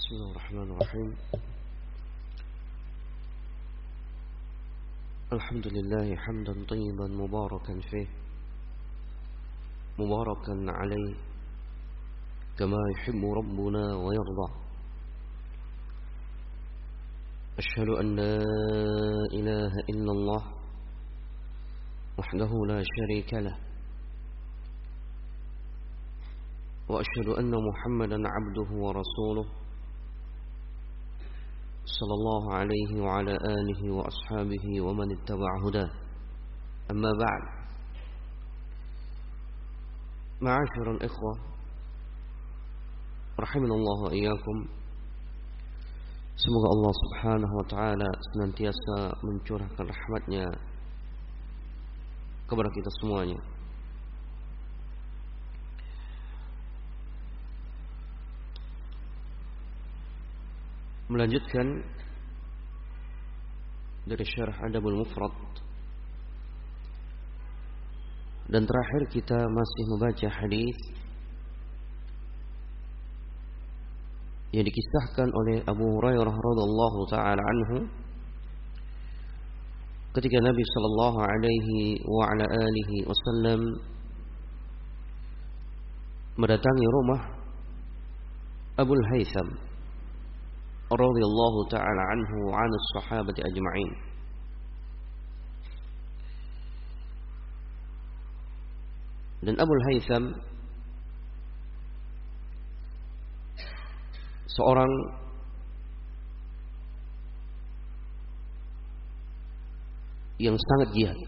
بسم الله الرحمن الرحيم. الحمد لله حمدا طيبا مباركا فيه مباركا عليه كما يحب ربنا ويرضى. أشهد أن لا إله إلا الله وحده لا شريك له، وأشهد أن محمدا عبده ورسوله صلى الله عليه وعلى آله وأصحابه ومن اتبع هداه. أما بعد، معاشر الإخوة رحمنا الله وإياكم. Semoga Allah subhanahu wa ta'ala senantiasa mencurahkan rahmatnya kepada kita semuanya. Melanjutkan dari syarah Adabul Mufrad, dan terakhir kita masih membaca hadis yang dikisahkan oleh Abu Hurairah radhiyallahu taala anhu ketika Nabi sallallahu alaihi wa ala alihi wasallam mendatangi rumah Abul Haytham radhiyallahu taala anhu wa 'anil sahabati ajma'in. Dan Abul Haytham seorang yang sangat jihad,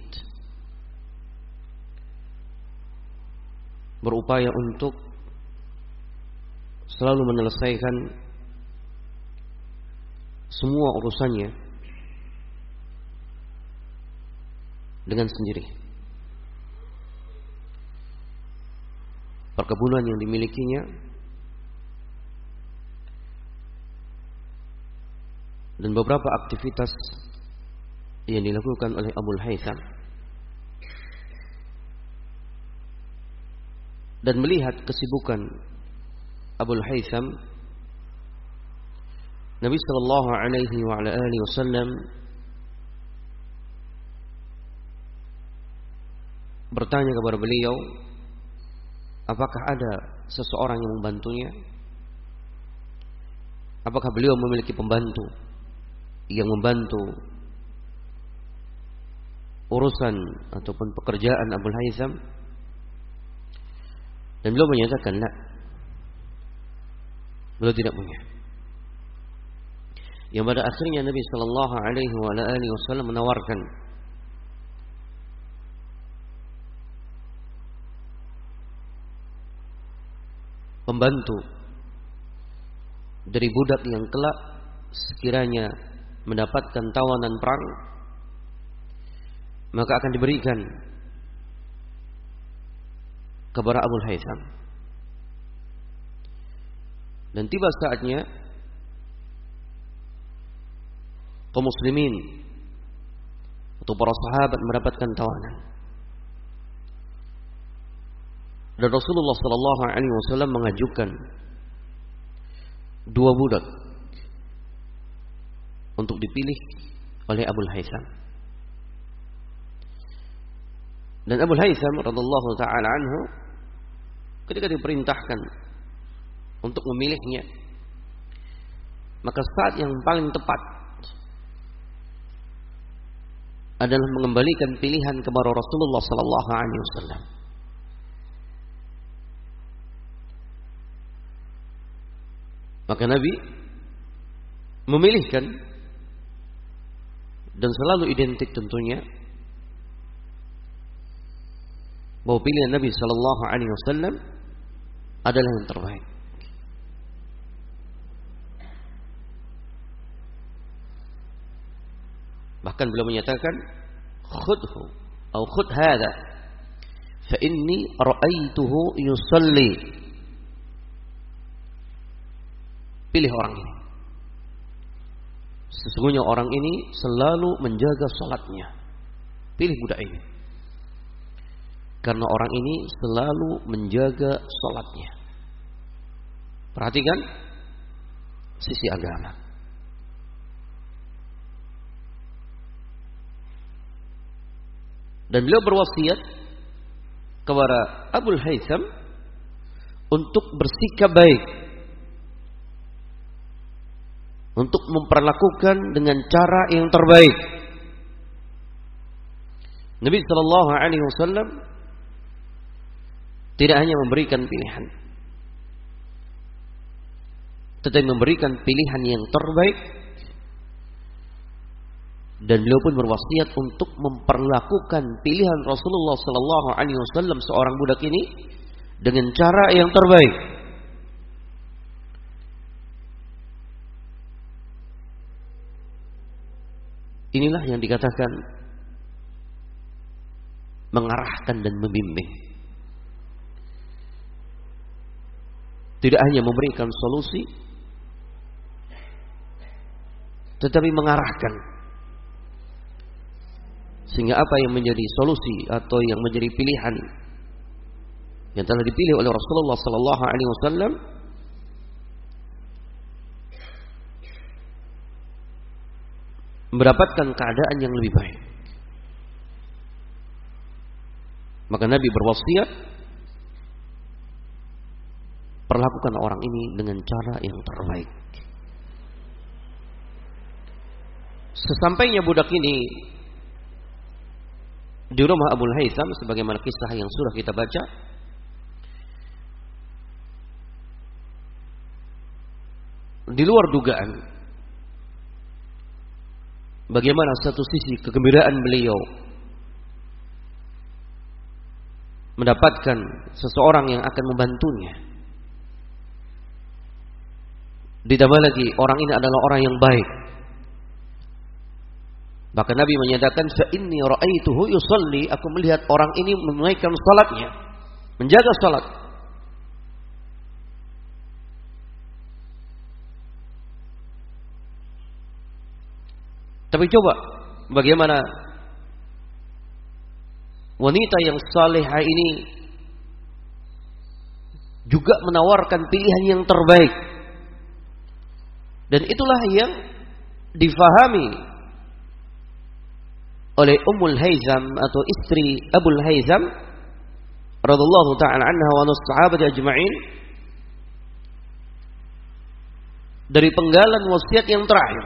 berupaya untuk selalu menyelesaikan semua urusannya dengan sendiri. Perkebunan yang dimilikinya dan beberapa aktivitas yang dilakukan oleh Abul Haytham, dan melihat kesibukan Abul Haytham, Nabi sallallahu alaihi wa ala alihi wasallam bertanya kepada beliau, apakah ada seseorang yang membantunya? Apakah beliau memiliki pembantu yang membantu urusan ataupun pekerjaan Abul Haytham? Dan beliau menyatakan, la, beliau tidak punya. Yang pada akhirnya Nabi sallallahu alaihi wa ala alihi wasallam menawarkan pembantu dari budak yang kelak sekiranya mendapatkan tawanan perang, maka akan diberikan kepada Abul Haytham. Dan tiba saatnya kaum muslimin atau para sahabat mendapatkan tawanan, dan Rasulullah sallallahu alaihi wasallam mengajukan dua budak untuk dipilih oleh Abul Haytham. Dan Abul Haytham radhiyallahu taala anhu ketika diperintahkan untuk memilihnya, maka saat yang paling tepat adalah mengembalikan pilihan kepada Rasulullah sallallahu alaihi wasallam. Maka Nabi memilihkan, dan selalu identik tentunya bahwa pilihan Nabi sallallahu alaihi wasallam adalah yang terbaik. Bahkan beliau menyatakan, khudhu atau khud hadha fa inni ra'aituhu yusalli. Pilih orang ini, sesungguhnya orang ini selalu menjaga salatnya. Pilih budak ini karena orang ini selalu menjaga salatnya. Perhatikan, sisi agama. Dan beliau berwasiat kepada Abul Haytham untuk bersikap baik, untuk memperlakukan dengan cara yang terbaik. Nabi sallallahu alaihi wasallam tidak hanya memberikan pilihan, tetapi memberikan pilihan yang terbaik. Dan beliau pun berwasiat untuk memperlakukan pilihan Rasulullah sallallahu alaihi wasallam seorang budak ini dengan cara yang terbaik. Inilah yang dikatakan mengarahkan dan membimbing. Tidak hanya memberikan solusi, tetapi mengarahkan. Sehingga apa yang menjadi solusi atau yang menjadi pilihan yang telah dipilih oleh Rasulullah sallallahu alaihi wasallam mendapatkan keadaan yang lebih baik. Maka Nabi berwasiat, perlakukan orang ini dengan cara yang terbaik. Sesampainya budak ini di rumah Abul Haytham, sebagaimana kisah yang sudah kita baca, di luar dugaan bagaimana satu sisi kegembiraan beliau mendapatkan seseorang yang akan membantunya, ditambah lagi orang ini adalah orang yang baik. Bahkan Nabi menyatakan, fa inni ra'aituhu yusalli, aku melihat orang ini menunaikan salatnya, menjaga salat. Tapi coba bagaimana wanita yang salihah ini juga menawarkan pilihan yang terbaik. Dan itulah yang difahami oleh Ummul Haytham atau istri Abul Haytham radhiyallahu ta'ala anha wa sahabat ajma'in dari penggalan wasiat yang terakhir.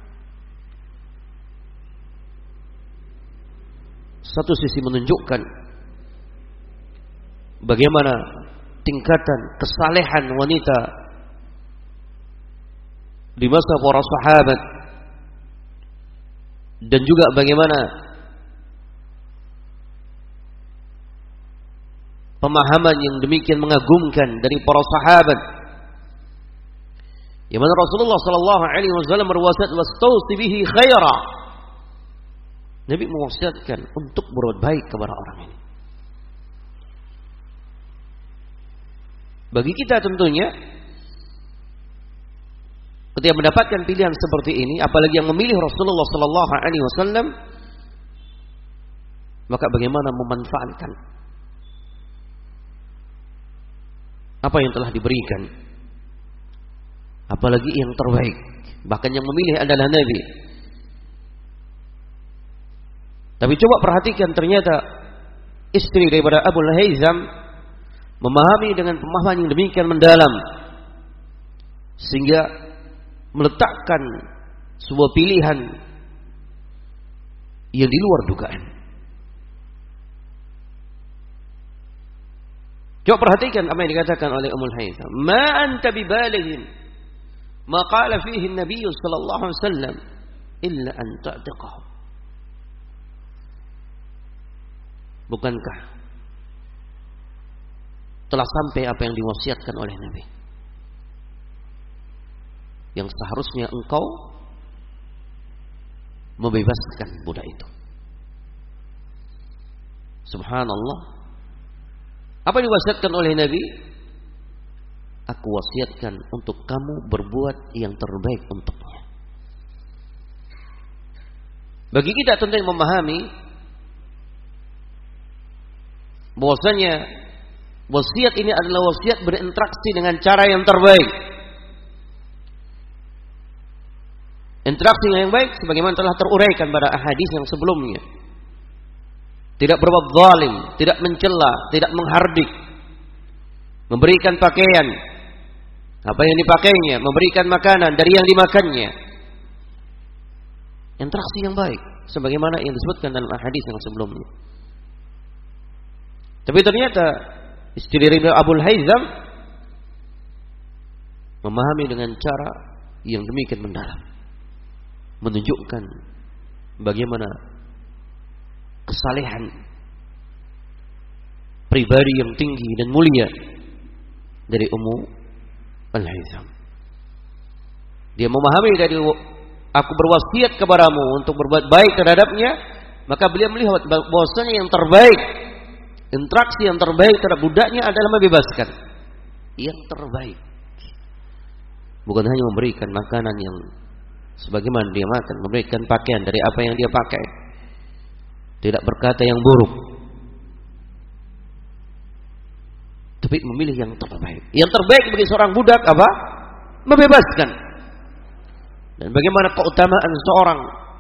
Satu sisi menunjukkan bagaimana tingkatan kesalehan wanita di masa para sahabat, dan juga bagaimana pemahaman yang demikian mengagumkan dari para sahabat, yang mana Rasulullah sallallahu alaihi wasallam berwasiat, wastausi bihi khaira. Nabi mewasiatkan untuk berbuat baik kepada orang ini. Bagi kita tentunya ketika mendapatkan pilihan seperti ini, apalagi yang memilih Rasulullah sallallahu alaihi wasallam, maka bagaimana memanfaatkan apa yang telah diberikan, apalagi yang terbaik. Bahkan yang memilih adalah Nabi. Tapi coba perhatikan, ternyata istri daripada Abul Haytham memahami dengan pemahaman yang demikian mendalam, sehingga meletakkan sebuah pilihan yang di luar dugaan. Coba perhatikan apa yang dikatakan oleh Ummul Haytham, ma anta bibalighin ma qala fihi an-nabiy sallallahu alaihi wasallam illa an ta'tiqahu. Bukankah telah sampai apa yang diwasiatkan oleh Nabi, yang seharusnya engkau membebaskan budak itu? Subhanallah. Apa yang diwasiatkan oleh Nabi? Aku wasiatkan untuk kamu berbuat yang terbaik untuknya. Bagi kita tentu yang memahami bahwasanya wasiat ini adalah wasiat berinteraksi dengan cara yang terbaik. Interaksi yang baik sebagaimana telah teruraikan pada hadis yang sebelumnya. Tidak berbuat zalim, tidak mencela, tidak menghardik. Memberikan pakaian apa yang dipakainya, memberikan makanan dari yang dimakannya. Interaksi yang baik sebagaimana yang disebutkan dalam hadis yang sebelumnya. Tapi ternyata istri dari Abul Haytham memahami dengan cara yang demikian mendalam, menunjukkan bagaimana kesalehan pribadi yang tinggi dan mulia dari Ummu Al-Haytham. Dia memahami dari aku berwasiat kepadamu untuk berbuat baik terhadapnya, maka beliau melihat bahwasanya yang terbaik, interaksi yang terbaik terhadap budaknya adalah membebaskan. Yang terbaik bukan hanya memberikan makanan yang sebagaimana dia makan, memberikan pakaian dari apa yang dia pakai, tidak berkata yang buruk, tapi memilih yang terbaik. Yang terbaik bagi seorang budak apa? Membebaskan. Dan bagaimana keutamaan seorang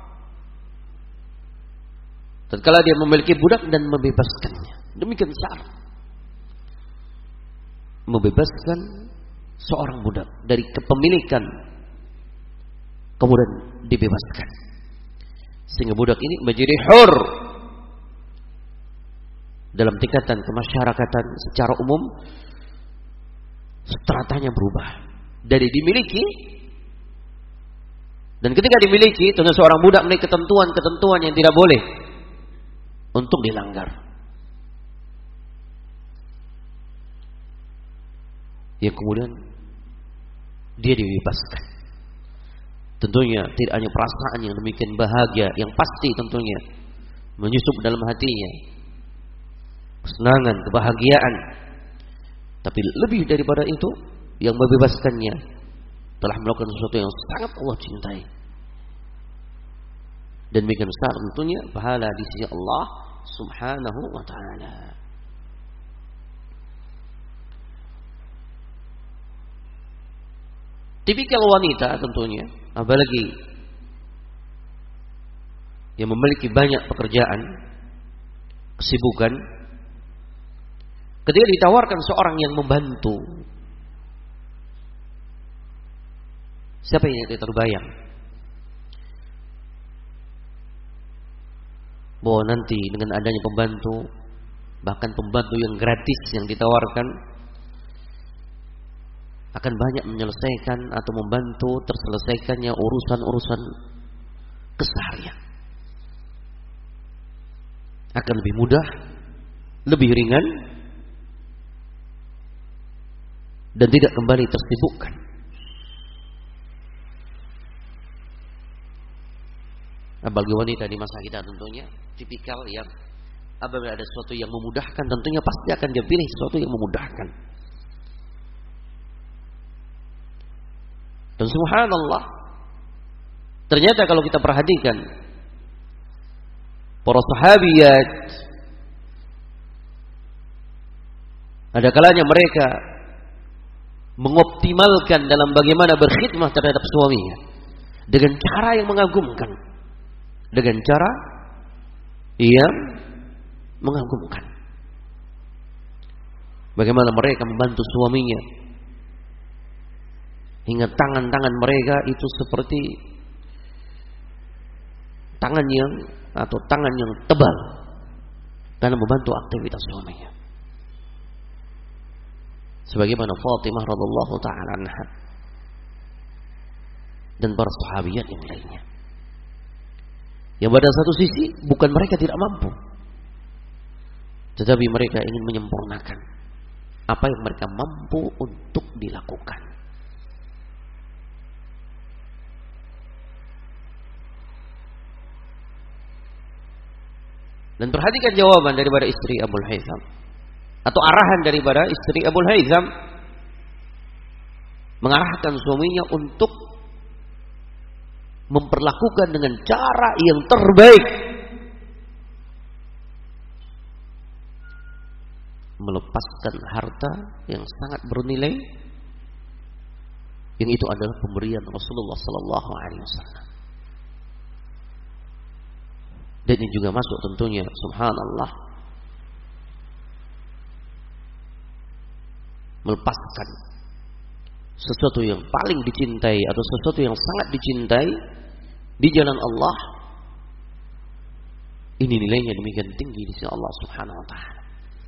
tatkala dia memiliki budak dan membebaskannya. Demikian besar. Membebaskan seorang budak dari kepemilikan, kemudian dibebaskan, sehingga budak ini menjadi hur dalam tingkatan kemasyarakatan secara umum. Stratanya berubah dari dimiliki, dan ketika dimiliki tentu seorang budak memiliki ketentuan-ketentuan yang tidak boleh untuk dilanggar. Yang kemudian dia dibebaskan. Tentunya tidak hanya perasaan yang demikian bahagia yang pasti tentunya menyusup dalam hatinya, kesenangan, kebahagiaan, tapi lebih daripada itu, yang membebaskannya telah melakukan sesuatu yang sangat Allah cintai. Dan demikian besar tentunya pahala di sisi Allah Subhanahu wa ta'ala. Tipikal wanita tentunya, apalagi yang memiliki banyak pekerjaan, kesibukan, ketika ditawarkan seorang yang membantu, siapa yang tidak terbayang bahwa nanti dengan adanya pembantu, bahkan pembantu yang gratis yang ditawarkan, akan banyak menyelesaikan atau membantu terselesaikannya urusan-urusan keseharian. Akan lebih mudah, lebih ringan, dan tidak kembali tersibukkan. Apalagi wanita di masa kita tentunya tipikal yang apabila ada sesuatu yang memudahkan, tentunya pasti akan dia pilih sesuatu yang memudahkan. Dan subhanallah, ternyata kalau kita perhatikan para sahabiyat, ada kalanya mereka mengoptimalkan dalam bagaimana berkhidmah terhadap suaminya dengan cara yang mengagumkan, dengan cara yang mengagumkan. Bagaimana mereka membantu suaminya hingga tangan-tangan mereka itu seperti tangan yang tebal dalam membantu aktivitas suaminya. Sebagaimana Fatimah radhiyallahu taala anha dan para sahabiat yang lainnya. Yang pada satu sisi bukan mereka tidak mampu, tetapi mereka ingin menyempurnakan apa yang mereka mampu untuk dilakukan. Dan perhatikan jawaban daripada istri Abul Haytham, atau arahan daripada istri Abul Haytham mengarahkan suaminya untuk memperlakukan dengan cara yang terbaik, melepaskan harta yang sangat bernilai, yang itu adalah pemberian Rasulullah sallallahu alaihi wasallam. Dan ini juga masuk tentunya, subhanallah, melepaskan sesuatu yang paling dicintai atau sesuatu yang sangat dicintai di jalan Allah. Ini nilainya demikian tinggi di sisi Allah Subhanahu wa taala.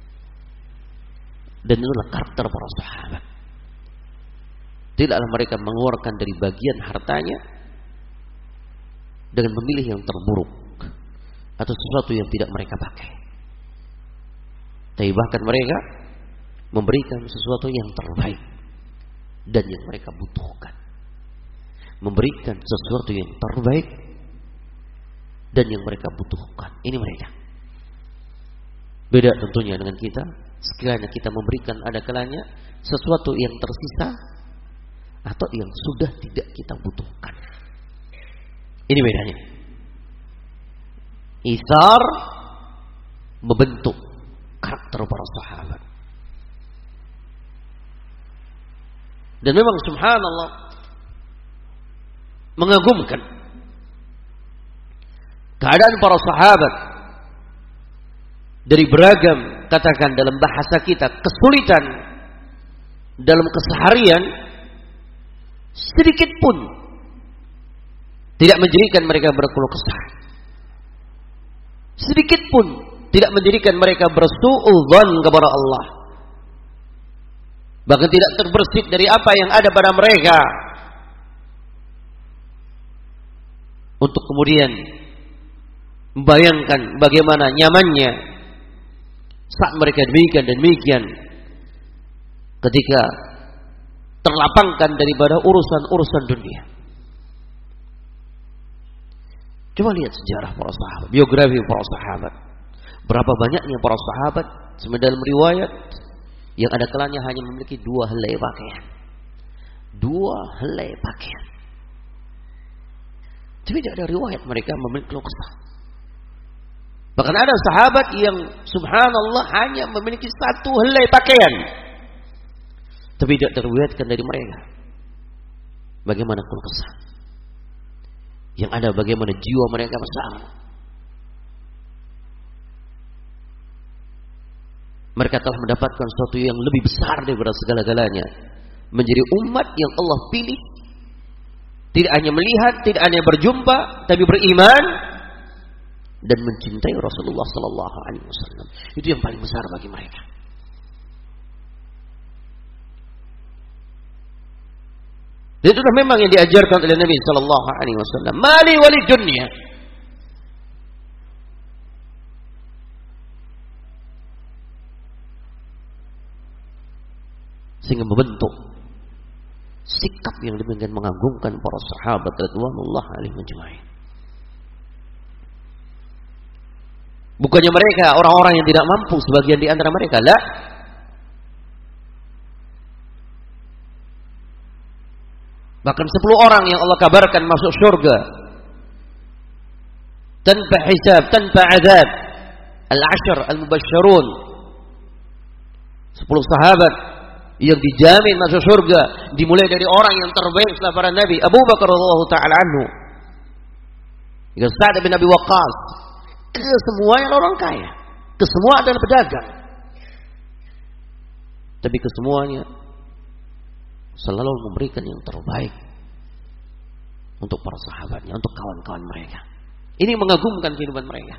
Dan itulah karakter para sahabat. Tidaklah mereka mengeluarkan dari bagian hartanya dengan memilih yang terburuk atau sesuatu yang tidak mereka pakai. Tapi bahkan mereka memberikan sesuatu yang terbaik dan yang mereka butuhkan. Memberikan sesuatu yang terbaik dan yang mereka butuhkan. Ini mereka. Beda tentunya dengan kita. Sekiranya kita memberikan ada kalanya sesuatu yang tersisa atau yang sudah tidak kita butuhkan. Ini bedanya. Itsar membentuk karakter para sahabat. Dan memang subhanallah mengagumkan keadaan para sahabat dari beragam, katakan dalam bahasa kita, kesulitan dalam keseharian, sedikit pun tidak menjadikan mereka berkeluh kesah. Sedikit pun tidak menjadikan mereka bersuudzon kepada Allah. Bahkan tidak terbersit dari apa yang ada pada mereka. Untuk kemudian membayangkan bagaimana nyamannya saat mereka demikian dan demikian ketika terlapangkan daripada urusan-urusan dunia. Coba lihat sejarah para sahabat, biografi para sahabat. Berapa banyaknya para sahabat sebenarnya dalam riwayat yang ada kalanya hanya memiliki 2 helai pakaian. 2 helai pakaian. Tapi tidak ada riwayat mereka memiliki keluh kesah. Bahkan ada sahabat yang subhanallah hanya memiliki 1 helai pakaian. Tapi tidak terriwayatkan dari mereka bagaimana keluh kesah. Yang ada bagaimana jiwa mereka besar. Mereka telah mendapatkan sesuatu yang lebih besar daripada segala-galanya. Menjadi umat yang Allah pilih. Tidak hanya melihat, tidak hanya berjumpa, tapi beriman dan mencintai Rasulullah sallallahu alaihi wasallam. Itu yang paling besar bagi mereka. Dan itu memang yang diajarkan oleh Nabi sallallahu alaihi wasallam. Mali walid dunya. Sehingga membentuk sikap yang demikian mengagumkan para sahabat radhiyallahu alaihim ajma'in. Bukannya mereka orang-orang yang tidak mampu, sebagian di antara mereka, la. Bahkan 10 orang yang Allah kabarkan masuk surga tanpa hisab, tanpa azab. Al-'ashr al-mubasysyarun. 10 sahabat yang dijamin masuk surga, dimulai dari orang yang terbaik setelah para nabi, Abu Bakar radhiyallahu taala anhu, hingga Sa'd bin Abi Waqqas. Kesemuanya orang kaya, kesemua adalah pedagang, tapi kesemuanya selalu memberikan yang terbaik untuk para sahabatnya, untuk kawan-kawan mereka. Ini mengagumkan kehidupan mereka.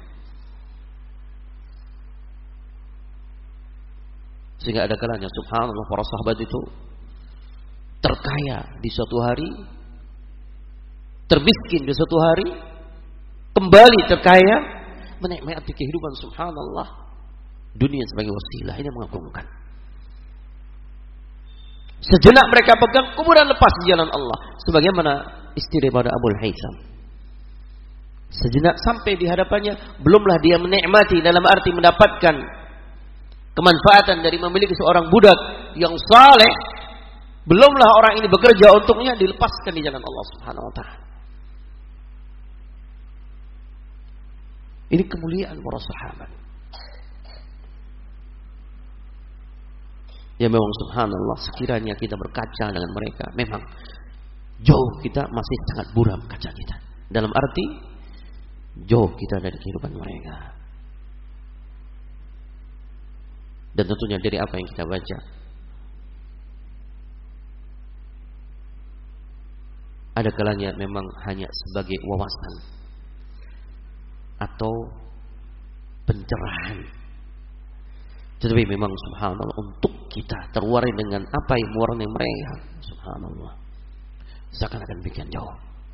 Sehingga ada kalanya subhanallah para sahabat itu terkaya di suatu hari, termiskin di suatu hari, kembali terkaya, menikmati kehidupan subhanallah, dunia sebagai wasilah. Ini mengagumkan. Sejenak mereka pegang, kemudian lepas di jalan Allah, sebagaimana istri daripada Abu Haytham. Sejenak sampai di hadapannya, belumlah dia menikmati dalam arti mendapatkan kemanfaatan dari memiliki seorang budak yang saleh, belumlah orang ini bekerja untuknya, dilepaskan di jalan Allah Subhanahu wa taala. Ini kemuliaan para sahabat. Ya memang subhanallah, sekiranya kita berkaca dengan mereka, memang jauh kita masih sangat buram kaca kita. Dalam arti jauh kita dari kehidupan mereka. Dan tentunya dari apa yang kita baca, ada kalanya memang hanya sebagai wawasan atau pencerahan, tetapi memang subhanallah untuk kita terwarai dengan apa yang mewarnai mereka, subhanallah, seakan-akan demikian jauh.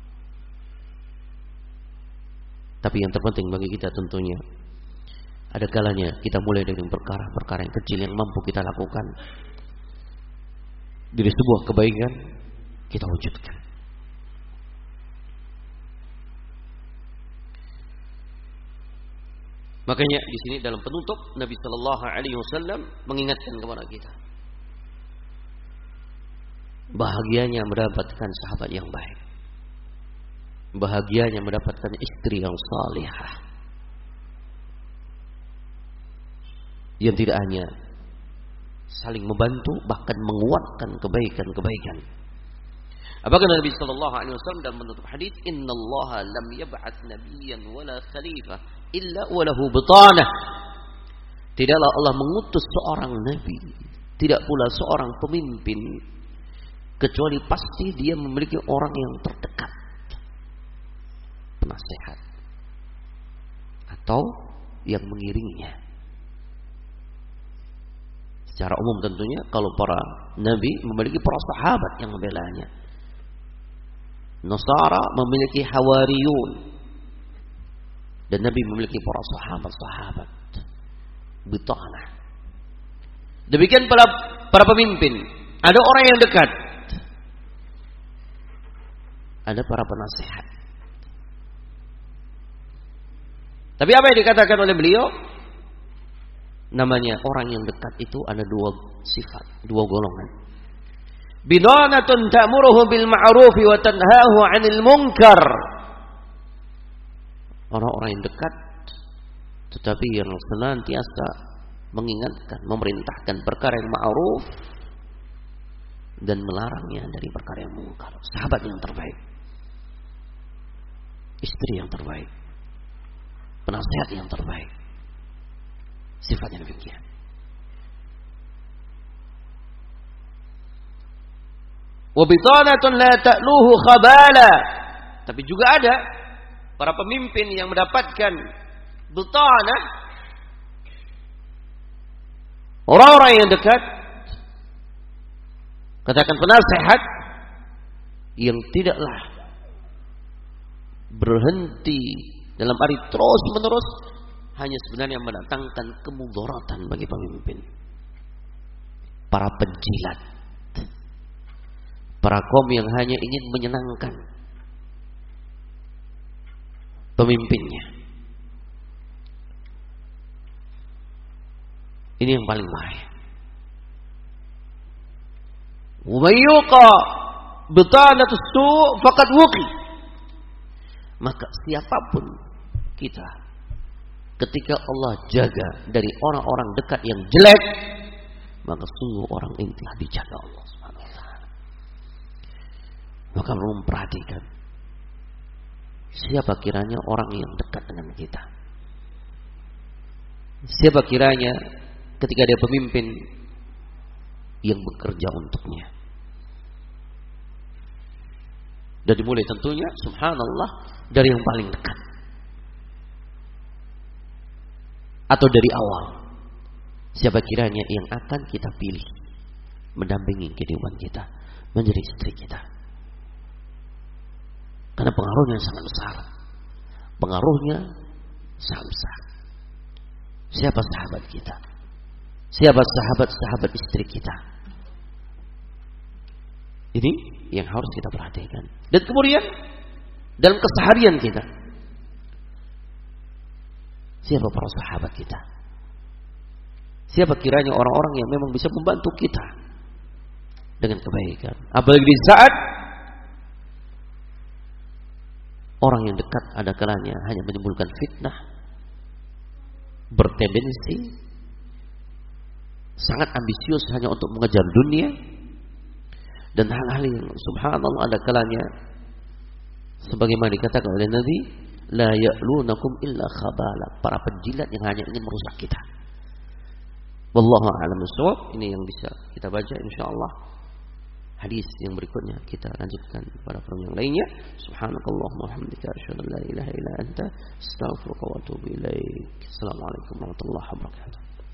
Tapi yang terpenting bagi kita tentunya, ada kalanya kita mulai dari perkara-perkara yang kecil yang mampu kita lakukan dari sebuah kebaikan, kita wujudkan. Makanya di sini dalam penutup Nabi Sallallahu Alaihi Wasallam mengingatkan kepada kita, bahagianya mendapatkan sahabat yang baik, bahagianya mendapatkan istri yang salihah, yang tidak hanya saling membantu, bahkan menguatkan kebaikan-kebaikan. Apakah Nabi Sallallahu Alaihi Wasallam dalam menutup hadis, Innallaha lam yab'ats nabiyyan wala khalifah illa walahu bitanah. Tidaklah Allah mengutus seorang nabi, tidak pula seorang pemimpin, kecuali pasti dia memiliki orang yang terdekat, penasehat atau yang mengiringinya. Secara umum tentunya kalau para nabi memiliki para sahabat yang membelanya. Nasara memiliki hawariyun, dan Nabi memiliki para sahabat-sahabat bitanah. Demikian para pemimpin, ada orang yang dekat, ada para penasehat. Tapi apa yang dikatakan oleh beliau? Namanya orang yang dekat itu ada dua sifat, dua golongan. Bidanatun ta'muruhu bil ma'rufi wa tanhahu 'anil munkar. Orang-orang yang dekat tetapi yang senantiasa mengingatkan, memerintahkan perkara yang ma'ruf dan melarangnya dari perkara yang munkar. Sahabat yang terbaik, istri yang terbaik, penasehat yang terbaik. Sifatnya demikian. Wa bitanatun la ta'luhu khabala. Tapi juga ada para pemimpin yang mendapatkan bitanah, orang-orang yang dekat, katakan penasehat, yang tidaklah berhenti dalam arti terus menerus hanya sebenarnya mendatangkan kemudaratan bagi pemimpin. Para penjilat, para kaum yang hanya ingin menyenangkan pemimpinnya. Ini yang paling bahaya. Wa may yuqa bitanatus su' faqad wuqi. Maka siapapun kita, ketika Allah jaga dari orang-orang dekat yang jelek, maka sungguh orang ini telah dijaga Allah Subhanahu wa taala. Maka perlu memperhatikan siapa kiranya orang yang dekat dengan kita. Siapa kiranya ketika dia pemimpin yang bekerja untuknya. Dan dimulai tentunya subhanallah dari yang paling dekat, atau dari awal. Siapa kiranya yang akan kita pilih mendampingi kehidupan kita, menjadi istri kita. Karena pengaruhnya sangat besar. Pengaruhnya sangat besar. Siapa sahabat kita? Siapa sahabat-sahabat istri kita? Ini yang harus kita perhatikan. Dan kemudian dalam keseharian kita, siapa para sahabat kita? Siapa kiranya orang-orang yang memang bisa membantu kita dengan kebaikan? Apalagi di saat orang yang dekat ada kalanya hanya menimbulkan fitnah, bertendensi, sangat ambisius hanya untuk mengejar dunia, dan hal-hal yang subhanallah ada kalanya sebagaimana dikatakan oleh Nabi, la ya'lunakum illa khabala. Para penjilat yang hanya ingin merusak kita. Wallahu a'lam bishawab. Ini yang bisa kita baca insyaallah. Hadis yang berikutnya kita lanjutkan pada pertemuan yang lainnya. Subhanakallahumma wa bihamdika asyhadu an la ilaha illa anta astaghfiruka wa atubu ilaik. Assalamualaikum warahmatullahi wabarakatuh.